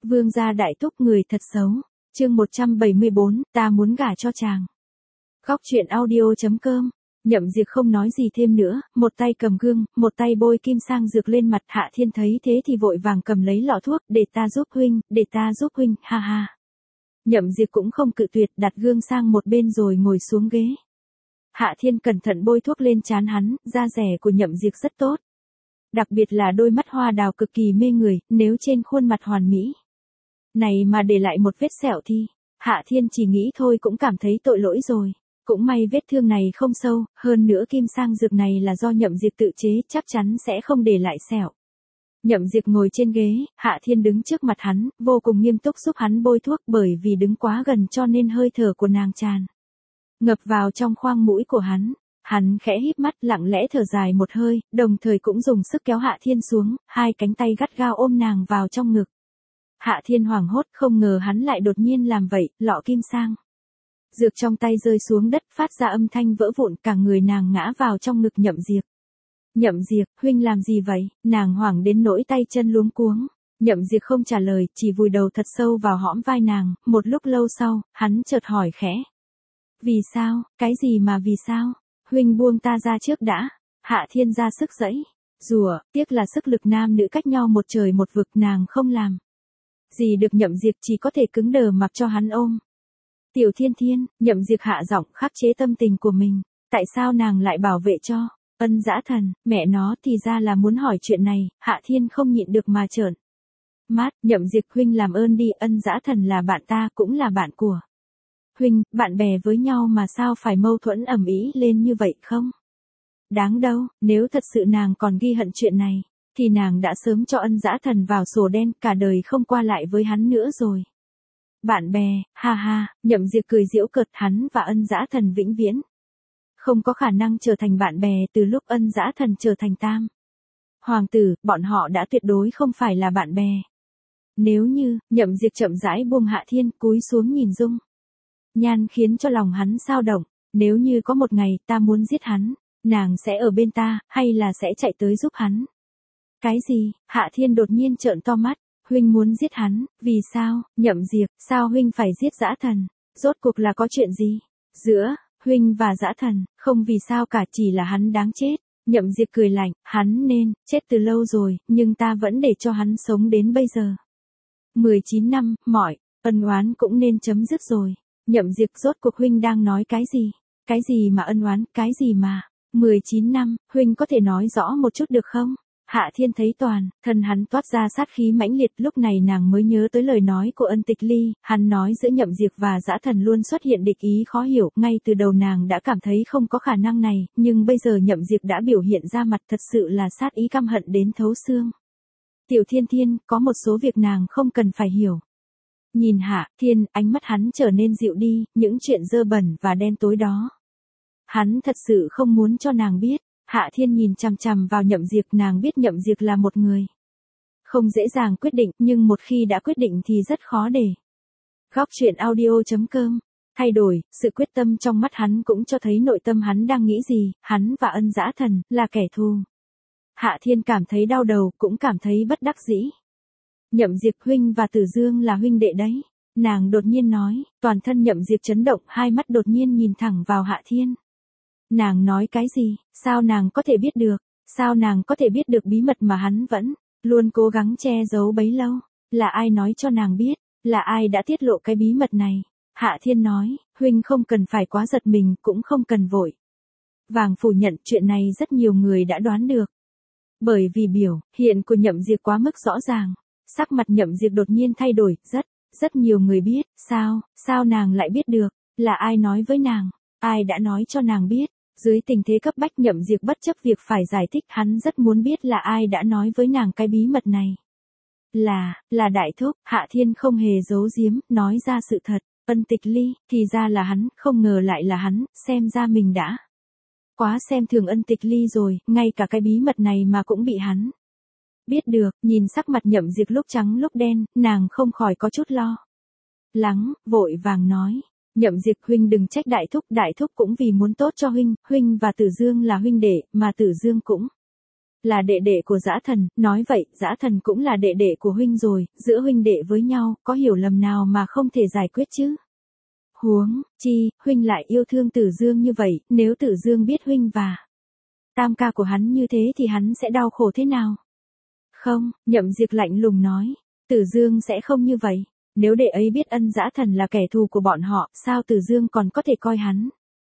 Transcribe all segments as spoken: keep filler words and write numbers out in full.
Vương gia đại thúc người thật xấu. Chương một trăm bảy mươi bốn, ta muốn gả cho chàng. Góc truyện audio.com. Nhậm Diệp không nói gì thêm nữa, một tay cầm gương, một tay bôi kim sang dược lên mặt. Hạ Thiên thấy thế thì vội vàng cầm lấy lọ thuốc, để ta giúp huynh, để ta giúp huynh, ha ha. Nhậm Diệp cũng không cự tuyệt, đặt gương sang một bên rồi ngồi xuống ghế. Hạ Thiên cẩn thận bôi thuốc lên trán hắn, da rẻ của Nhậm Diệp rất tốt. Đặc biệt là đôi mắt hoa đào cực kỳ mê người, nếu trên khuôn mặt hoàn mỹ này mà để lại một vết sẹo thì, Hạ Thiên chỉ nghĩ thôi cũng cảm thấy tội lỗi rồi. Cũng may vết thương này không sâu, hơn nữa kim sang dược này là do Nhậm Diệp tự chế, chắc chắn sẽ không để lại sẹo. Nhậm Diệp ngồi trên ghế, Hạ Thiên đứng trước mặt hắn, vô cùng nghiêm túc giúp hắn bôi thuốc, bởi vì đứng quá gần cho nên hơi thở của nàng tràn ngập vào trong khoang mũi của hắn. Hắn khẽ híp mắt, lặng lẽ thở dài một hơi, đồng thời cũng dùng sức kéo Hạ Thiên xuống, hai cánh tay gắt gao ôm nàng vào trong ngực. Hạ Thiên hoảng hốt, không ngờ hắn lại đột nhiên làm vậy, lọ kim sang dược trong tay rơi xuống đất, phát ra âm thanh vỡ vụn, cả người nàng ngã vào trong ngực Nhậm Diệp. Nhậm Diệp, huynh làm gì vậy? Nàng hoảng đến nỗi tay chân luống cuống. Nhậm Diệp không trả lời, chỉ vùi đầu thật sâu vào hõm vai nàng. Một lúc lâu sau, hắn chợt hỏi khẽ. Vì sao? Cái gì mà vì sao? Huynh buông ta ra trước đã. Hạ Thiên ra sức giãy giụa, tiếc là sức lực nam nữ cách nhau một trời một vực, nàng không làm gì được. Nhậm Diệp chỉ có thể cứng đờ mặc cho hắn ôm. Tiểu Thiên Thiên, Nhậm Diệp hạ giọng khắc chế tâm tình của mình. Tại sao nàng lại bảo vệ cho Ân Dã Thần? Mẹ nó, thì ra là muốn hỏi chuyện này. Hạ Thiên không nhịn được mà trợn mắt. Nhậm Diệp, huynh làm ơn đi, Ân Dã Thần là bạn ta, cũng là bạn của huynh, bạn bè với nhau mà sao phải mâu thuẫn ầm ĩ lên như vậy không? Đáng đâu, nếu thật sự nàng còn ghi hận chuyện này, thì nàng đã sớm cho Ân Dã Thần vào sổ đen, cả đời không qua lại với hắn nữa rồi. Bạn bè, ha ha, Nhậm Diệp cười giễu cợt, hắn và Ân Dã Thần vĩnh viễn không có khả năng trở thành bạn bè. Từ lúc Ân Dã Thần trở thành tam hoàng tử, bọn họ đã tuyệt đối không phải là bạn bè. Nếu như, Nhậm Diệp chậm rãi buông Hạ Thiên, cúi xuống nhìn dung nhan khiến cho lòng hắn xao động. Nếu như có một ngày ta muốn giết hắn, nàng sẽ ở bên ta, hay là sẽ chạy tới giúp hắn? Cái gì? Hạ Thiên đột nhiên trợn to mắt. Huynh muốn giết hắn, vì sao? Nhậm Diệp, sao huynh phải giết Dã Thần? Rốt cuộc là có chuyện gì giữa huynh và Dã Thần? Không vì sao cả, chỉ là hắn đáng chết. Nhậm Diệp cười lạnh, hắn nên chết từ lâu rồi, nhưng ta vẫn để cho hắn sống đến bây giờ. mười chín năm, mọi ân oán cũng nên chấm dứt rồi. Nhậm Diệp, rốt cuộc huynh đang nói cái gì? Cái gì mà ân oán, cái gì mà mười chín năm, huynh có thể nói rõ một chút được không? Hạ Thiên thấy toàn thân hắn toát ra sát khí mãnh liệt, lúc này nàng mới nhớ tới lời nói của Ân Tịch Ly, hắn nói giữa Nhậm Diệp và Dã Thần luôn xuất hiện địch ý khó hiểu, ngay từ đầu nàng đã cảm thấy không có khả năng này, nhưng bây giờ Nhậm Diệp đã biểu hiện ra mặt, thật sự là sát ý căm hận đến thấu xương. Tiểu Thiên Thiên, có một số việc nàng không cần phải hiểu. Nhìn Hạ Thiên, ánh mắt hắn trở nên dịu đi, những chuyện dơ bẩn và đen tối đó hắn thật sự không muốn cho nàng biết. Hạ Thiên nhìn chằm chằm vào Nhậm Diệp, nàng biết Nhậm Diệp là một người không dễ dàng quyết định, nhưng một khi đã quyết định thì rất khó để. Góc truyện audio.com. Thay đổi, sự quyết tâm trong mắt hắn cũng cho thấy nội tâm hắn đang nghĩ gì. Hắn và Ân Dã Thần là kẻ thù. Hạ Thiên cảm thấy đau đầu, cũng cảm thấy bất đắc dĩ. Nhậm Diệp, huynh và Tử Dương là huynh đệ đấy. Nàng đột nhiên nói, toàn thân Nhậm Diệp chấn động, hai mắt đột nhiên nhìn thẳng vào Hạ Thiên. Nàng nói cái gì? Sao nàng có thể biết được? Sao nàng có thể biết được bí mật mà hắn vẫn luôn cố gắng che giấu bấy lâu? Là ai nói cho nàng biết? Là ai đã tiết lộ cái bí mật này? Hạ Thiên nói, huynh không cần phải quá giật mình, cũng không cần vội vàng phủ nhận, chuyện này rất nhiều người đã đoán được. Bởi vì biểu hiện của Nhậm Diệp quá mức rõ ràng, sắc mặt Nhậm Diệp đột nhiên thay đổi, rất, rất nhiều người biết. Sao, sao nàng lại biết được? Là ai nói với nàng? Ai đã nói cho nàng biết? Dưới tình thế cấp bách, Nhậm Diệp bất chấp việc phải giải thích, hắn rất muốn biết là ai đã nói với nàng cái bí mật này. Là, là đại thúc. Hạ Thiên không hề giấu giếm, nói ra sự thật. Ân Tịch Ly, thì ra là hắn, không ngờ lại là hắn, xem ra mình đã quá xem thường Ân Tịch Ly rồi, ngay cả cái bí mật này mà cũng bị hắn biết được. Nhìn sắc mặt Nhậm Diệp lúc trắng lúc đen, nàng không khỏi có chút lo lắng, vội vàng nói. Nhậm Diệp, huynh đừng trách đại thúc, đại thúc cũng vì muốn tốt cho huynh, huynh và Tử Dương là huynh đệ, mà Tử Dương cũng Là đệ đệ của Dã Thần, nói vậy, Dã Thần cũng là đệ đệ của huynh rồi, giữa huynh đệ với nhau, có hiểu lầm nào mà không thể giải quyết chứ? Huống chi, huynh lại yêu thương Tử Dương như vậy, nếu Tử Dương biết huynh và tam ca của hắn như thế thì hắn sẽ đau khổ thế nào? Không, Nhậm Diệt lạnh lùng nói, Tử Dương sẽ không như vậy. Nếu đệ ấy biết Ân Dã Thần là kẻ thù của bọn họ, sao Tử Dương còn có thể coi hắn?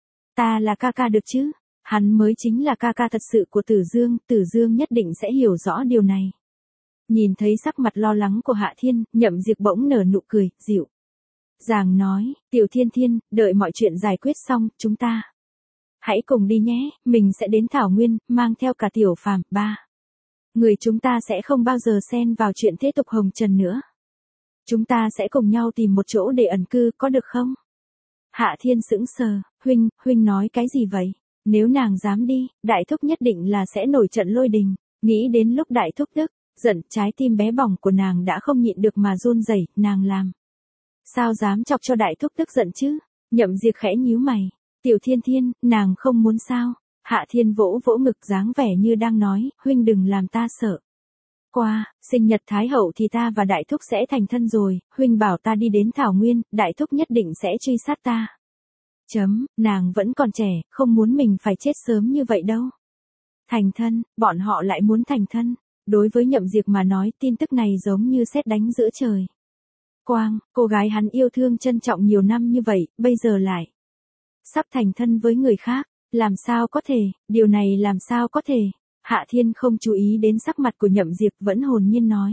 Ta là ca ca được chứ? Hắn mới chính là ca ca thật sự của Tử Dương, Tử Dương nhất định sẽ hiểu rõ điều này. Nhìn thấy sắc mặt lo lắng của Hạ Thiên, Nhậm Diệt bỗng nở nụ cười, dịu dàng nói, Tiểu Thiên Thiên, đợi mọi chuyện giải quyết xong, chúng ta hãy cùng đi nhé, mình sẽ đến Thảo Nguyên, mang theo cả Tiểu Phàm, ba. Người chúng ta sẽ không bao giờ xen vào chuyện thế tục hồng trần nữa. Chúng ta sẽ cùng nhau tìm một chỗ để ẩn cư, có được không? Hạ Thiên sững sờ, huynh, huynh nói cái gì vậy? Nếu nàng dám đi, đại thúc nhất định là sẽ nổi trận lôi đình. Nghĩ đến lúc đại thúc tức giận, trái tim bé bỏng của nàng đã không nhịn được mà run rẩy, nàng làm sao dám chọc cho đại thúc tức giận chứ? Nhậm Diệt khẽ nhíu mày, Tiểu Thiên Thiên, nàng không muốn sao? Hạ Thiên vỗ vỗ ngực dáng vẻ như đang nói, huynh đừng làm ta sợ. Qua, sinh nhật Thái Hậu thì ta và đại thúc sẽ thành thân rồi, huynh bảo ta đi đến Thảo Nguyên, đại thúc nhất định sẽ truy sát ta. Chấm, nàng vẫn còn trẻ, không muốn mình phải chết sớm như vậy đâu. Thành thân, bọn họ lại muốn thành thân. Đối với Nhậm Diệt mà nói, tin tức này giống như sét đánh giữa trời quang, cô gái hắn yêu thương trân trọng nhiều năm như vậy, bây giờ lại sắp thành thân với người khác, làm sao có thể, điều này làm sao có thể? Hạ Thiên không chú ý đến sắc mặt của Nhậm Diệt, vẫn hồn nhiên nói.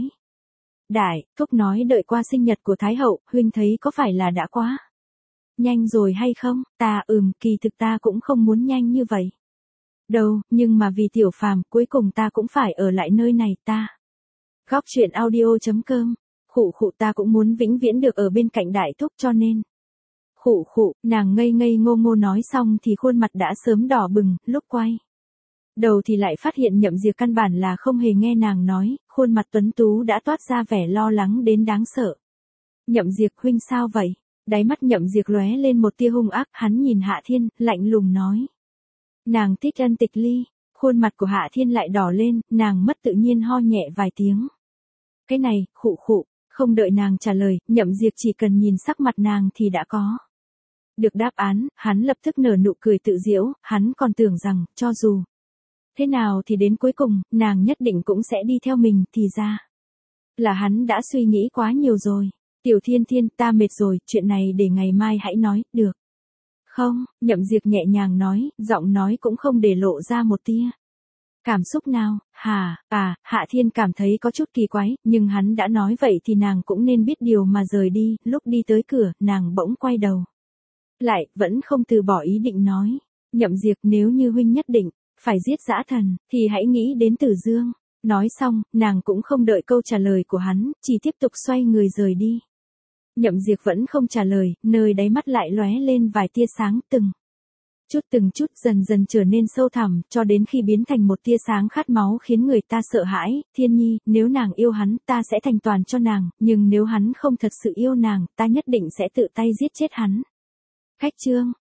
Đại, thúc nói đợi qua sinh nhật của Thái Hậu, huynh thấy có phải là đã quá nhanh rồi hay không? Ta ừm, kỳ thực ta cũng không muốn nhanh như vậy. Đâu, nhưng mà vì Tiểu Phàm, cuối cùng ta cũng phải ở lại nơi này, ta. Góc truyện audio.com, khụ khụ ta cũng muốn vĩnh viễn được ở bên cạnh đại thúc cho nên. Khụ khụ, nàng ngây ngây ngô ngô nói xong thì khuôn mặt đã sớm đỏ bừng, lúc quay đầu thì lại phát hiện Nhậm Diệt căn bản là không hề nghe nàng nói, khuôn mặt tuấn tú đã toát ra vẻ lo lắng đến đáng sợ. Nhậm Diệt, huynh sao vậy? Đáy mắt Nhậm Diệt lóe lên một tia hung ác, hắn nhìn Hạ Thiên, lạnh lùng nói. Nàng thích Ân Tịch Ly. Khuôn mặt của Hạ Thiên lại đỏ lên, nàng mất tự nhiên ho nhẹ vài tiếng. Cái này, khụ khụ, không đợi nàng trả lời, Nhậm Diệt chỉ cần nhìn sắc mặt nàng thì đã có được đáp án, hắn lập tức nở nụ cười tự giễu, hắn còn tưởng rằng, cho dù thế nào thì đến cuối cùng, nàng nhất định cũng sẽ đi theo mình, thì ra là hắn đã suy nghĩ quá nhiều rồi. Tiểu Thiên Thiên, ta mệt rồi, chuyện này để ngày mai hãy nói, được không? Nhậm Diệt nhẹ nhàng nói, giọng nói cũng không để lộ ra một tia cảm xúc nào. Hà, à, Hạ Thiên cảm thấy có chút kỳ quái, nhưng hắn đã nói vậy thì nàng cũng nên biết điều mà rời đi. Lúc đi tới cửa, nàng bỗng quay đầu lại, vẫn không từ bỏ ý định nói. Nhậm Diệt, nếu như huynh nhất định phải giết Dã Thần, thì hãy nghĩ đến Tử Dương. Nói xong, nàng cũng không đợi câu trả lời của hắn, chỉ tiếp tục xoay người rời đi. Nhậm Diệt vẫn không trả lời, nơi đáy mắt lại lóe lên vài tia sáng, từng chút từng chút dần dần trở nên sâu thẳm, cho đến khi biến thành một tia sáng khát máu khiến người ta sợ hãi. Thiên Nhi, nếu nàng yêu hắn, ta sẽ thành toàn cho nàng, nhưng nếu hắn không thật sự yêu nàng, ta nhất định sẽ tự tay giết chết hắn. Cách chương